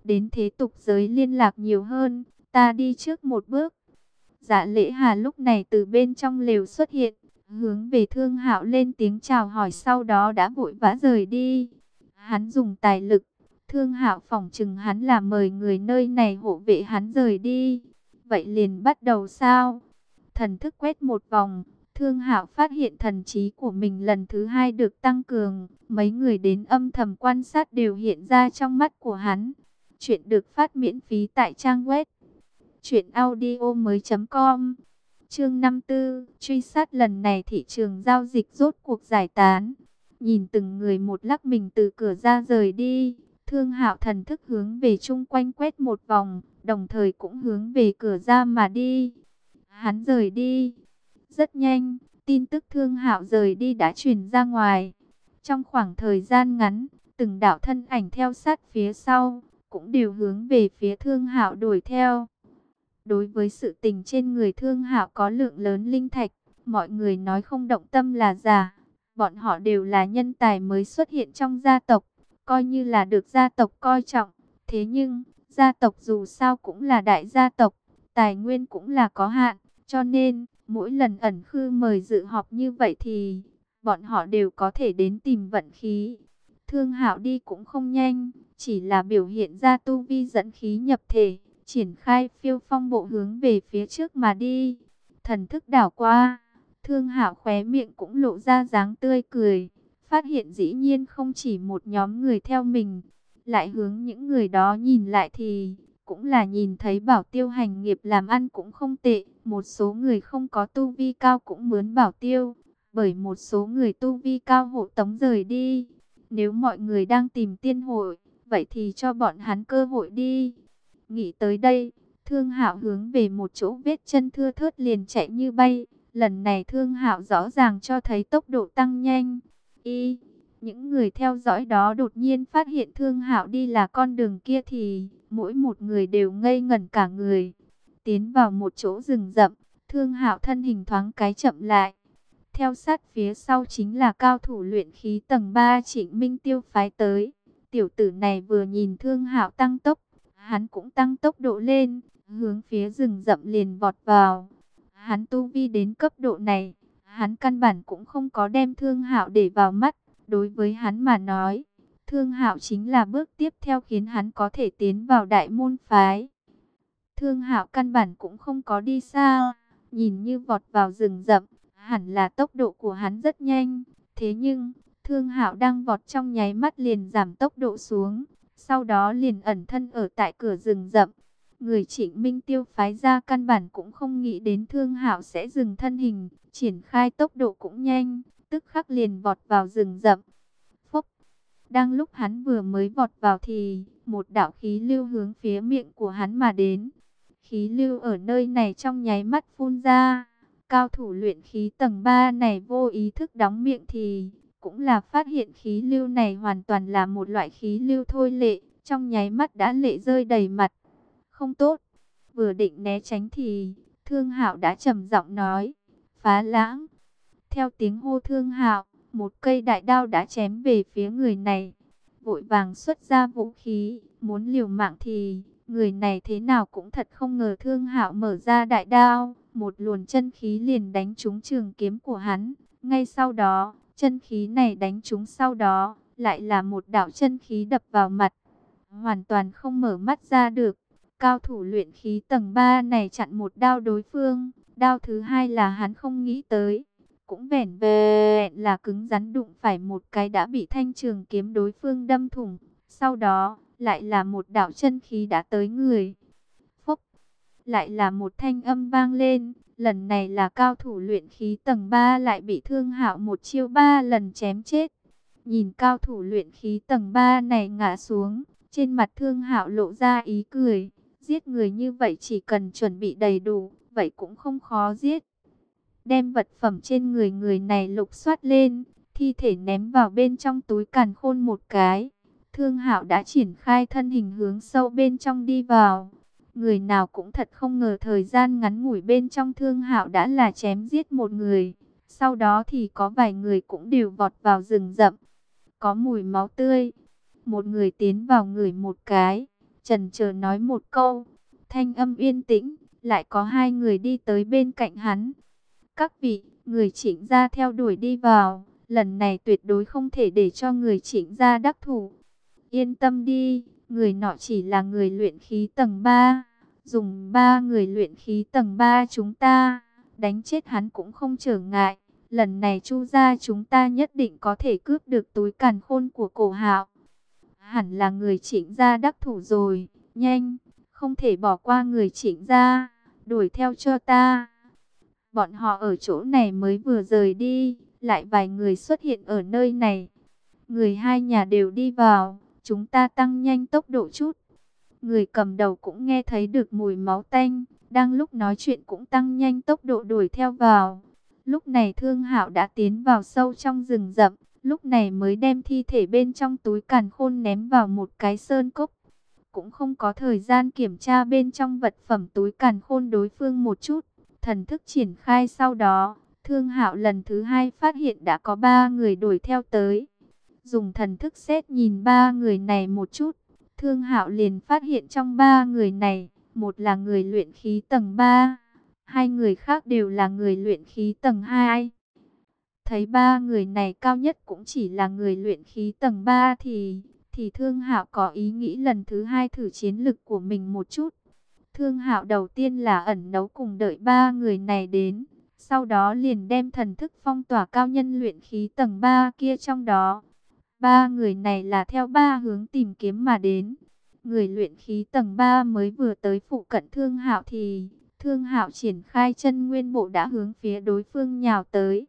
đến thế tục giới liên lạc nhiều hơn, ta đi trước một bước. Dạ Lễ Hà lúc này từ bên trong lều xuất hiện, hướng về Thương Hạo lên tiếng chào hỏi, sau đó đã vội vã rời đi. Hắn dùng tài lực, Thương Hạo phỏng chừng hắn là mời người nơi này hộ vệ hắn rời đi. Vậy liền bắt đầu sao? Thần thức quét một vòng, Thương Hạo phát hiện thần trí của mình lần thứ hai được tăng cường. Mấy người đến âm thầm quan sát đều hiện ra trong mắt của hắn. Chuyện được phát miễn phí tại trang web truyệnaudiomoi.com. Chương 54, truy sát. Lần này thị trường giao dịch rốt cuộc giải tán. Nhìn từng người một lắc mình từ cửa ra rời đi, Thương Hạo thần thức hướng về chung quanh quét một vòng, đồng thời cũng hướng về cửa ra mà đi. Hắn rời đi rất nhanh, tin tức Thương Hạo rời đi đã truyền ra ngoài. Trong khoảng thời gian ngắn, từng đạo thân ảnh theo sát phía sau, cũng đều hướng về phía Thương Hạo đuổi theo. Đối với sự tình trên người Thương Hạo có lượng lớn linh thạch, mọi người nói không động tâm là giả. Bọn họ đều là nhân tài mới xuất hiện trong gia tộc, coi như là được gia tộc coi trọng. Thế nhưng, gia tộc dù sao cũng là đại gia tộc, tài nguyên cũng là có hạn, cho nên mỗi lần ẩn khư mời dự họp như vậy thì bọn họ đều có thể đến tìm vận khí. Thương Hạo đi cũng không nhanh, chỉ là biểu hiện ra tu vi dẫn khí nhập thể, triển khai phiêu phong bộ hướng về phía trước mà đi. Thần thức đảo qua, Thương Hạo khóe miệng cũng lộ ra dáng tươi cười, phát hiện dĩ nhiên không chỉ một nhóm người theo mình. Lại hướng những người đó nhìn lại thì cũng là nhìn thấy bảo tiêu hành nghiệp làm ăn cũng không tệ. Một số người không có tu vi cao cũng mướn bảo tiêu, bởi một số người tu vi cao hộ tống rời đi. Nếu mọi người đang tìm tiên hội, vậy thì cho bọn hắn cơ hội đi. Nghĩ tới đây, Thương Hạo hướng về một chỗ vết chân thưa thớt liền chạy như bay. Lần này Thương Hạo rõ ràng cho thấy tốc độ tăng nhanh. Những người theo dõi đó đột nhiên phát hiện Thương Hạo đi là con đường kia thì mỗi một người đều ngây ngẩn cả người. Tiến vào một chỗ rừng rậm, Thương Hạo thân hình thoáng cái chậm lại. Theo sát phía sau chính là cao thủ luyện khí tầng 3 Trịnh Minh Tiêu phái tới. Tiểu tử này vừa nhìn Thương Hạo tăng tốc, hắn cũng tăng tốc độ lên, hướng phía rừng rậm liền vọt vào. Hắn tu vi đến cấp độ này, hắn căn bản cũng không có đem Thương Hạo để vào mắt. Đối với hắn mà nói, Thương Hạo chính là bước tiếp theo khiến hắn có thể tiến vào đại môn phái. Thương Hạo căn bản cũng không có đi xa, nhìn như vọt vào rừng rậm, hẳn là tốc độ của hắn rất nhanh. Thế nhưng, Thương Hạo đang vọt trong nháy mắt liền giảm tốc độ xuống, sau đó liền ẩn thân ở tại cửa rừng rậm. Người Trịnh Minh Tiêu phái ra căn bản cũng không nghĩ đến Thương Hạo sẽ dừng thân hình, triển khai tốc độ cũng nhanh, tức khắc liền vọt vào rừng rậm. Phốc, đang lúc hắn vừa mới vọt vào thì một đạo khí lưu hướng phía miệng của hắn mà đến. Khí lưu ở nơi này trong nháy mắt phun ra. Cao thủ luyện khí tầng 3 này vô ý thức đóng miệng thì cũng là phát hiện khí lưu này hoàn toàn là một loại khí lưu thôi lệ, trong nháy mắt đã lệ rơi đầy mặt. Không tốt. Vừa định né tránh thì Thương Hạo đã trầm giọng nói, phá lãng. Theo tiếng hô Thương Hạo, một cây đại đao đã chém về phía người này. Vội vàng xuất ra vũ khí, muốn liều mạng thì người này thế nào cũng thật không ngờ Thương Hạo mở ra đại đao, một luồng chân khí liền đánh trúng trường kiếm của hắn. Ngay sau đó, chân khí này đánh trúng sau đó, lại là một đạo chân khí đập vào mặt. Hoàn toàn không mở mắt ra được. Cao thủ luyện khí tầng 3 này chặn một đao đối phương, đao thứ hai là hắn không nghĩ tới. Cũng vẻn vẹn là cứng rắn đụng phải một cái đã bị thanh trường kiếm đối phương đâm thủng. Sau đó, lại là một đạo chân khí đã tới người. Phốc, lại là một thanh âm vang lên. Lần này là cao thủ luyện khí tầng 3 lại bị Thương Hạo một chiêu 3 lần chém chết. Nhìn cao thủ luyện khí tầng 3 này ngã xuống, trên mặt Thương Hạo lộ ra ý cười. Giết người như vậy chỉ cần chuẩn bị đầy đủ, vậy cũng không khó giết. Đem vật phẩm trên người người này lục soát lên, thi thể ném vào bên trong túi càn khôn một cái. Thương Hạo đã triển khai thân hình hướng sâu bên trong đi vào. Người nào cũng thật không ngờ thời gian ngắn ngủi bên trong Thương Hạo đã là chém giết một người. Sau đó thì có vài người cũng đều vọt vào rừng rậm. Có mùi máu tươi. Một người tiến vào ngửi một cái, chần chờ nói một câu. Thanh âm yên tĩnh, lại có hai người đi tới bên cạnh hắn. Các vị, người Trịnh gia theo đuổi đi vào, lần này tuyệt đối không thể để cho người Trịnh gia đắc thủ. Yên tâm đi, người nọ chỉ là người luyện khí tầng 3, dùng 3 người luyện khí tầng 3 chúng ta, đánh chết hắn cũng không trở ngại. Lần này Chu gia chúng ta nhất định có thể cướp được túi càn khôn của Cổ Hạo. Hẳn là người Trịnh gia đắc thủ rồi, nhanh, không thể bỏ qua người Trịnh gia, đuổi theo cho ta. Bọn họ ở chỗ này mới vừa rời đi, lại vài người xuất hiện ở nơi này. Người hai nhà đều đi vào, chúng ta tăng nhanh tốc độ chút. Người cầm đầu cũng nghe thấy được mùi máu tanh, đang lúc nói chuyện cũng tăng nhanh tốc độ đuổi theo vào. Lúc này Thương Hạo đã tiến vào sâu trong rừng rậm, lúc này mới đem thi thể bên trong túi càn khôn ném vào một cái sơn cốc. Cũng không có thời gian kiểm tra bên trong vật phẩm túi càn khôn đối phương một chút. Thần thức triển khai sau đó, Thương Hạo lần thứ hai phát hiện đã có 3 người đuổi theo tới. Dùng thần thức xét nhìn 3 người này một chút, Thương Hạo liền phát hiện trong 3 người này, một là người luyện khí tầng 3, hai người khác đều là người luyện khí tầng 2. Thấy 3 người này cao nhất cũng chỉ là người luyện khí tầng 3 thì Thương Hạo có ý nghĩ lần thứ hai thử chiến lực của mình một chút. Thương Hạo đầu tiên là ẩn nấu cùng đợi 3 người này đến, sau đó liền đem thần thức phong tỏa cao nhân luyện khí tầng 3 kia trong đó. 3 người này là theo 3 hướng tìm kiếm mà đến. Người luyện khí tầng 3 mới vừa tới phụ cận Thương Hạo thì Thương Hạo triển khai chân nguyên bộ đã hướng phía đối phương nhào tới.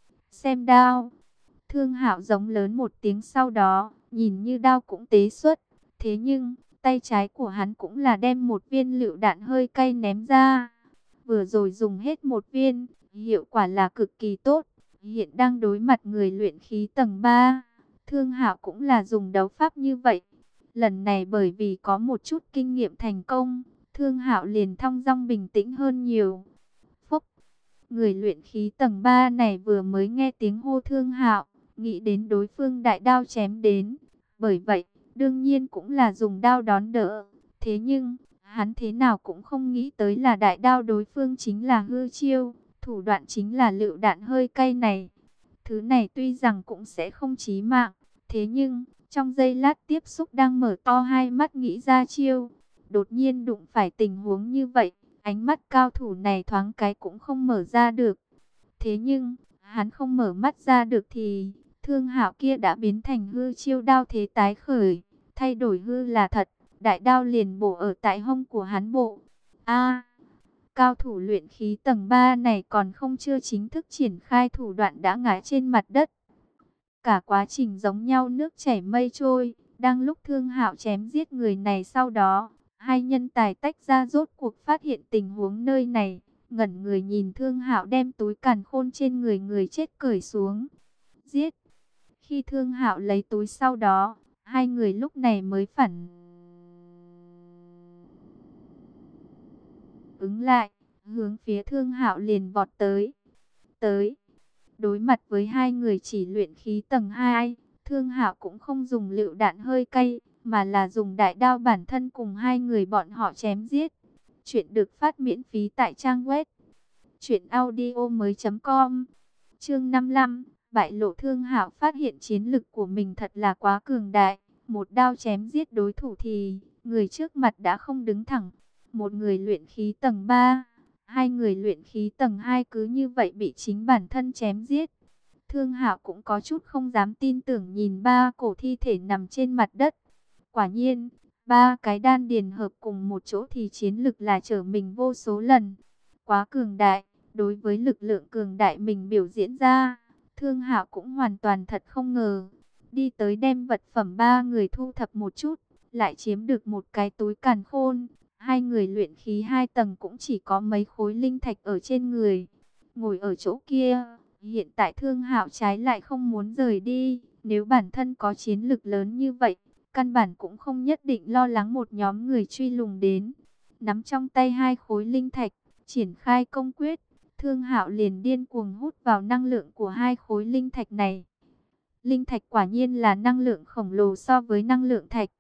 Xem đao. Thương Hạo giống lớn một tiếng sau đó, nhìn như đao cũng tế xuất. Thế nhưng, tay trái của hắn cũng là đem một viên lựu đạn hơi cay ném ra. Vừa rồi dùng hết một viên, hiệu quả là cực kỳ tốt. Hiện đang đối mặt người luyện khí tầng 3. Thương Hạo cũng là dùng đấu pháp như vậy. Lần này bởi vì có một chút kinh nghiệm thành công, Thương Hạo liền thong dong bình tĩnh hơn nhiều. Phúc, người luyện khí tầng 3 này vừa mới nghe tiếng hô Thương Hạo, nghĩ đến đối phương đại đao chém đến. Bởi vậy, đương nhiên cũng là dùng đao đón đỡ. Thế nhưng, hắn thế nào cũng không nghĩ tới là đại đao đối phương chính là hư chiêu, thủ đoạn chính là lựu đạn hơi cay này. Thứ này tuy rằng cũng sẽ không chí mạng, thế nhưng, trong giây lát tiếp xúc đang mở to hai mắt nghĩ ra chiêu. Đột nhiên đụng phải tình huống như vậy, ánh mắt cao thủ này thoáng cái cũng không mở ra được. Thế nhưng, hắn không mở mắt ra được thì Thương Hạo kia đã biến thành hư chiêu đao thế tái khởi, thay đổi hư là thật, đại đao liền bổ ở tại hông của hắn bộ. A, cao thủ luyện khí tầng 3 này còn không chưa chính thức triển khai thủ đoạn đã ngã trên mặt đất. Cả quá trình giống nhau nước chảy mây trôi, đang lúc Thương Hạo chém giết người này sau đó, hai nhân tài tách ra rốt cuộc phát hiện tình huống nơi này, ngẩn người nhìn Thương Hạo đem túi càn khôn trên người người chết cởi xuống. Giết! Khi Thương Hạo lấy túi sau đó, hai người lúc này mới phản ứng lại, hướng phía Thương Hạo liền vọt tới. Đối mặt với hai người chỉ luyện khí tầng 2, Thương Hạo cũng không dùng lựu đạn hơi cay, mà là dùng đại đao bản thân cùng hai người bọn họ chém giết. Chuyện được phát miễn phí tại trang web truyệnaudiomoi.com. Chương 55, bại lộ. Thương Hạo phát hiện chiến lực của mình thật là quá cường đại, một đao chém giết đối thủ thì người trước mặt đã không đứng thẳng. Một người luyện khí tầng 3, hai người luyện khí tầng 2 cứ như vậy bị chính bản thân chém giết. Thương Hạo cũng có chút không dám tin tưởng nhìn ba cổ thi thể nằm trên mặt đất. Quả nhiên, ba cái đan điền hợp cùng một chỗ thì chiến lực là trở mình vô số lần. Quá cường đại, đối với lực lượng cường đại mình biểu diễn ra, Thương Hạo cũng hoàn toàn thật không ngờ. Đi tới đem vật phẩm ba người thu thập một chút, lại chiếm được một cái túi càn khôn. Hai người luyện khí 2 tầng cũng chỉ có mấy khối linh thạch ở trên người. Ngồi ở chỗ kia, hiện tại Thương Hạo trái lại không muốn rời đi. Nếu bản thân có chiến lực lớn như vậy, căn bản cũng không nhất định lo lắng một nhóm người truy lùng đến. Nắm trong tay hai khối linh thạch, triển khai công quyết, Thương Hạo liền điên cuồng hút vào năng lượng của hai khối linh thạch này. Linh thạch quả nhiên là năng lượng khổng lồ so với năng lượng thạch.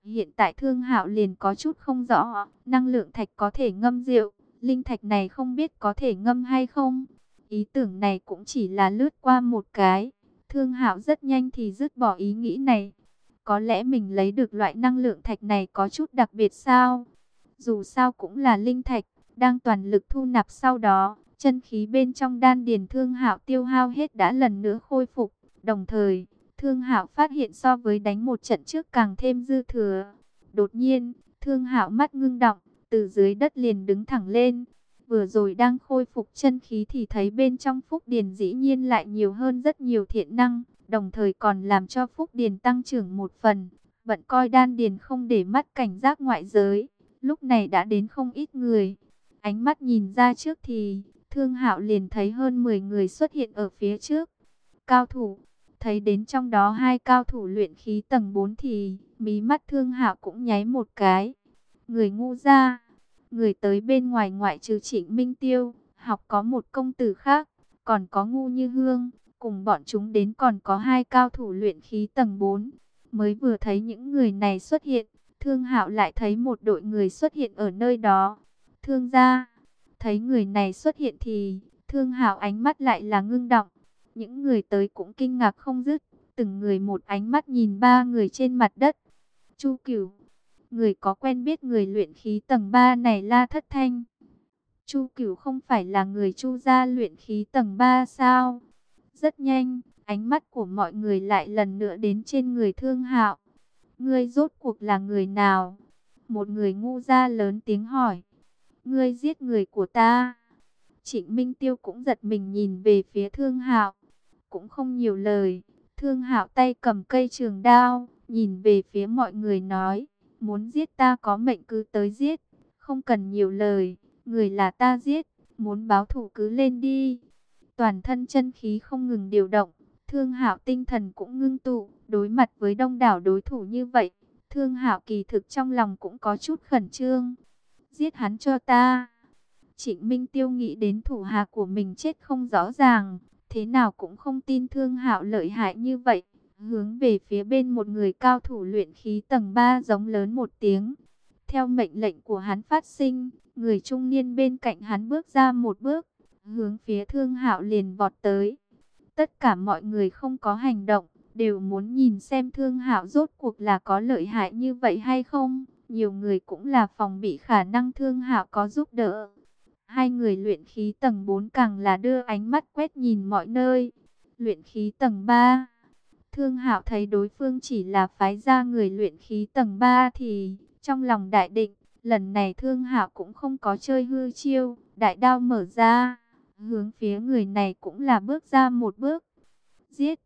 Hiện tại Thương Hạo liền có chút không rõ, năng lượng thạch có thể ngâm rượu, linh thạch này không biết có thể ngâm hay không. Ý tưởng này cũng chỉ là lướt qua một cái, Thương Hạo rất nhanh thì dứt bỏ ý nghĩ này. Có lẽ mình lấy được loại năng lượng thạch này có chút đặc biệt sao? Dù sao cũng là linh thạch, đang toàn lực thu nạp, sau đó chân khí bên trong đan điền Thương Hạo tiêu hao hết đã lần nữa khôi phục. Đồng thời, Thương Hạo phát hiện so với đánh một trận trước càng thêm dư thừa. Đột nhiên, Thương Hạo mắt ngưng động, từ dưới đất liền đứng thẳng lên. Vừa rồi đang khôi phục chân khí thì thấy bên trong phúc điền dĩ nhiên lại nhiều hơn rất nhiều thiện năng, đồng thời còn làm cho phúc điền tăng trưởng một phần. Vẫn coi đan điền không để mắt cảnh giác ngoại giới, lúc này đã đến không ít người. Ánh mắt nhìn ra trước thì Thương Hạo liền thấy hơn 10 người xuất hiện ở phía trước. Cao thủ, thấy đến trong đó 2 cao thủ luyện khí tầng 4 thì mí mắt Thương Hạo cũng nháy một cái. Người ngu ra, người tới bên ngoài ngoại trừ Trịnh Minh Tiêu, học có một công tử khác, còn có Ngu Như Hương, cùng bọn chúng đến còn có 2 cao thủ luyện khí tầng 4. Mới vừa thấy những người này xuất hiện, Thương Hạo lại thấy một đội người xuất hiện ở nơi đó. Thương gia, thấy người này xuất hiện thì Thương Hạo ánh mắt lại là ngưng động. Những người tới cũng kinh ngạc không dứt, từng người một ánh mắt nhìn 3 người trên mặt đất. Chu Cửu, người có quen biết người luyện khí tầng 3 này? La Thất Thanh. Chu Cửu không phải là người Chu gia luyện khí tầng 3 sao? Rất nhanh, ánh mắt của mọi người lại lần nữa đến trên người Thương Hạo. Ngươi rốt cuộc là người nào? Một người ngu gia lớn tiếng hỏi. Ngươi giết người của ta. Trịnh Minh Tiêu cũng giật mình nhìn về phía Thương Hạo, cũng không nhiều lời. Thương Hạo tay cầm cây trường đao, nhìn về phía mọi người nói, muốn giết ta có mệnh cứ tới giết, không cần nhiều lời, người là ta giết, muốn báo thù cứ lên đi. Toàn thân chân khí không ngừng điều động, Thương Hạo tinh thần cũng ngưng tụ, đối mặt với đông đảo đối thủ như vậy, Thương Hạo kỳ thực trong lòng cũng có chút khẩn trương. Giết hắn cho ta. Trịnh Minh Tiêu nghĩ đến thủ hạ của mình chết không rõ ràng, thế nào cũng không tin Thương Hạo lợi hại như vậy. Hướng về phía bên một người cao thủ luyện khí tầng 3 giống lớn một tiếng. Theo mệnh lệnh của hắn phát sinh, người trung niên bên cạnh hắn bước ra một bước, hướng phía Thương Hạo liền vọt tới. Tất cả mọi người không có hành động, đều muốn nhìn xem Thương Hạo rốt cuộc là có lợi hại như vậy hay không. Nhiều người cũng là phòng bị khả năng Thương Hạo có giúp đỡ. 2 người luyện khí tầng 4 càng là đưa ánh mắt quét nhìn mọi nơi. Luyện khí tầng 3. Thương Hạo thấy đối phương chỉ là phái ra người luyện khí tầng 3 thì trong lòng đại định, lần này Thương Hạo cũng không có chơi hư chiêu, đại đao mở ra, hướng phía người này cũng là bước ra một bước. Giết!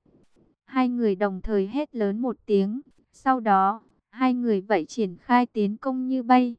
2 người đồng thời hét lớn một tiếng, sau đó 2 người vậy triển khai tiến công như bay.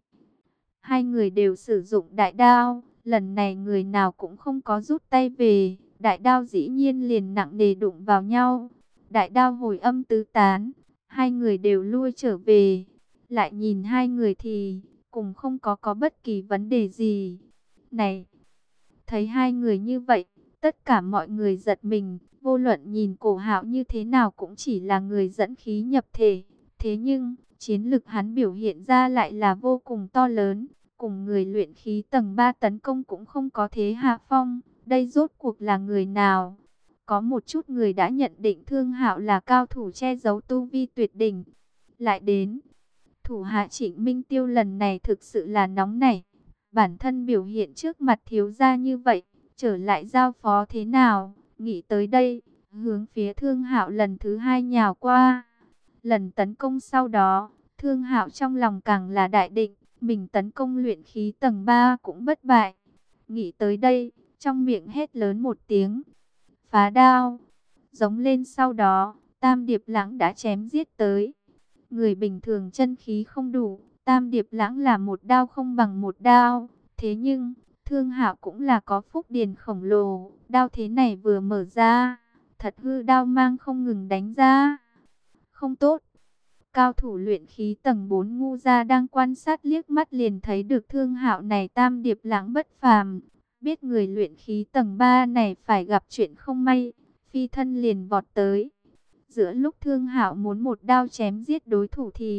2 người đều sử dụng đại đao, lần này người nào cũng không có rút tay về, đại đao dĩ nhiên liền nặng nề đụng vào nhau. Đại đao hồi âm tứ tán, 2 người đều lui trở về. Lại nhìn 2 người thì cùng không có bất kỳ vấn đề gì. Này, thấy 2 người như vậy, tất cả mọi người giật mình, vô luận nhìn Cổ Hạo như thế nào cũng chỉ là người dẫn khí nhập thể. Thế nhưng, chiến lực hắn biểu hiện ra lại là vô cùng to lớn, cùng người luyện khí tầng 3 tấn công cũng không có thế hạ phong. Đây rốt cuộc là người nào? Có một chút người đã nhận định Thương Hạo là cao thủ che giấu tu vi tuyệt đỉnh. Lại đến, thủ hạ Trịnh Minh Tiêu lần này thực sự là nóng nảy. Bản thân biểu hiện trước mặt thiếu gia như vậy, trở lại giao phó thế nào? Nghĩ tới đây, hướng phía Thương Hạo lần thứ 2 nhào qua. Lần tấn công sau đó, Thương Hạo trong lòng càng là đại định, mình tấn công luyện khí tầng 3 cũng bất bại. Nghĩ tới đây, trong miệng hét lớn một tiếng, phá đao, giống lên, sau đó, Tam Điệp Lãng đã chém giết tới. Người bình thường chân khí không đủ, Tam Điệp Lãng là một đao không bằng một đao, thế nhưng Thương Hạo cũng là có phúc điền khổng lồ, đao thế này vừa mở ra, thật hư đao mang không ngừng đánh ra. Không tốt. Cao thủ luyện khí tầng 4 ngu gia đang quan sát liếc mắt liền thấy được Thương Hạo này Tam Điệp Lãng bất phàm, biết người luyện khí tầng 3 này phải gặp chuyện không may, phi thân liền vọt tới. Giữa lúc Thương Hạo muốn một đao chém giết đối thủ thì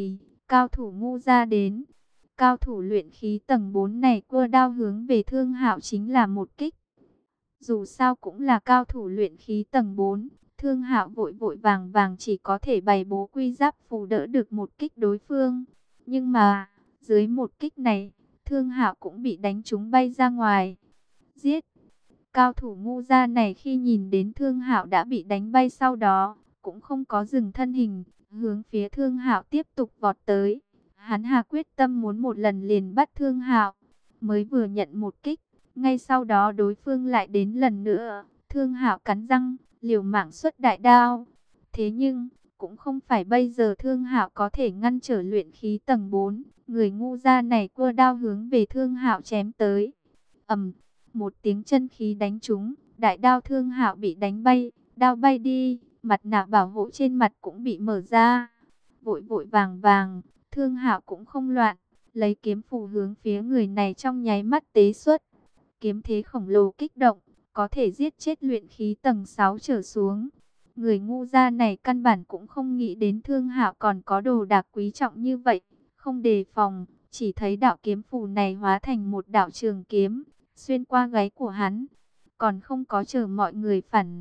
cao thủ ngu ra đến. Cao thủ luyện khí tầng 4 này cua đao hướng về Thương Hạo chính là một kích. Dù sao cũng là cao thủ luyện khí tầng 4, Thương Hạo vội vội vàng vàng chỉ có thể bày bố quy giáp phù đỡ được một kích đối phương. Nhưng mà, dưới một kích này, Thương Hạo cũng bị đánh trúng bay ra ngoài. Giết! Cao thủ ngu gia này khi nhìn đến Thương Hạo đã bị đánh bay sau đó, cũng không có dừng thân hình, hướng phía Thương Hạo tiếp tục vọt tới. Hắn hà quyết tâm muốn một lần liền bắt Thương Hạo. Mới vừa nhận một kích, ngay sau đó đối phương lại đến lần nữa. Thương Hạo cắn răng, liều mạng xuất đại đao. Thế nhưng, cũng không phải bây giờ Thương Hạo có thể ngăn trở luyện khí tầng 4. Người ngu gia này cua đao hướng về Thương Hạo chém tới. Ầm, một tiếng chân khí đánh trúng, đại đao Thương Hạo bị đánh bay, đao bay đi, mặt nạ bảo hộ trên mặt cũng bị mở ra. Vội vội vàng vàng, Thương Hạo cũng không loạn, lấy kiếm phù hướng phía người này trong nháy mắt tế xuất. Kiếm thế khổng lồ kích động, có thể giết chết luyện khí tầng 6 trở xuống. Người ngu gia này căn bản cũng không nghĩ đến Thương Hạo còn có đồ đạc quý trọng như vậy, không đề phòng, chỉ thấy đạo kiếm phù này hóa thành một đạo trường kiếm, xuyên qua gáy của hắn. Còn không có chờ mọi người phản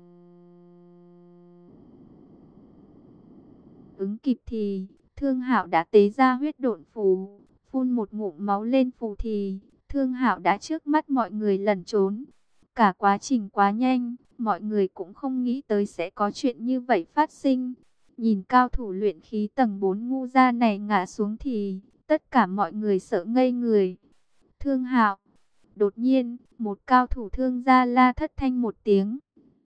ứng kịp thì Thương Hạo đã tế ra huyết độn phù, phun một ngụm máu lên phù thì Thương Hạo đã trước mắt mọi người lẩn trốn. Cả quá trình quá nhanh, mọi người cũng không nghĩ tới sẽ có chuyện như vậy phát sinh. Nhìn cao thủ luyện khí tầng 4 ngu gia này ngã xuống thì tất cả mọi người sợ ngây người. Thương Hạo! Đột nhiên, một cao thủ Thương gia la thất thanh một tiếng,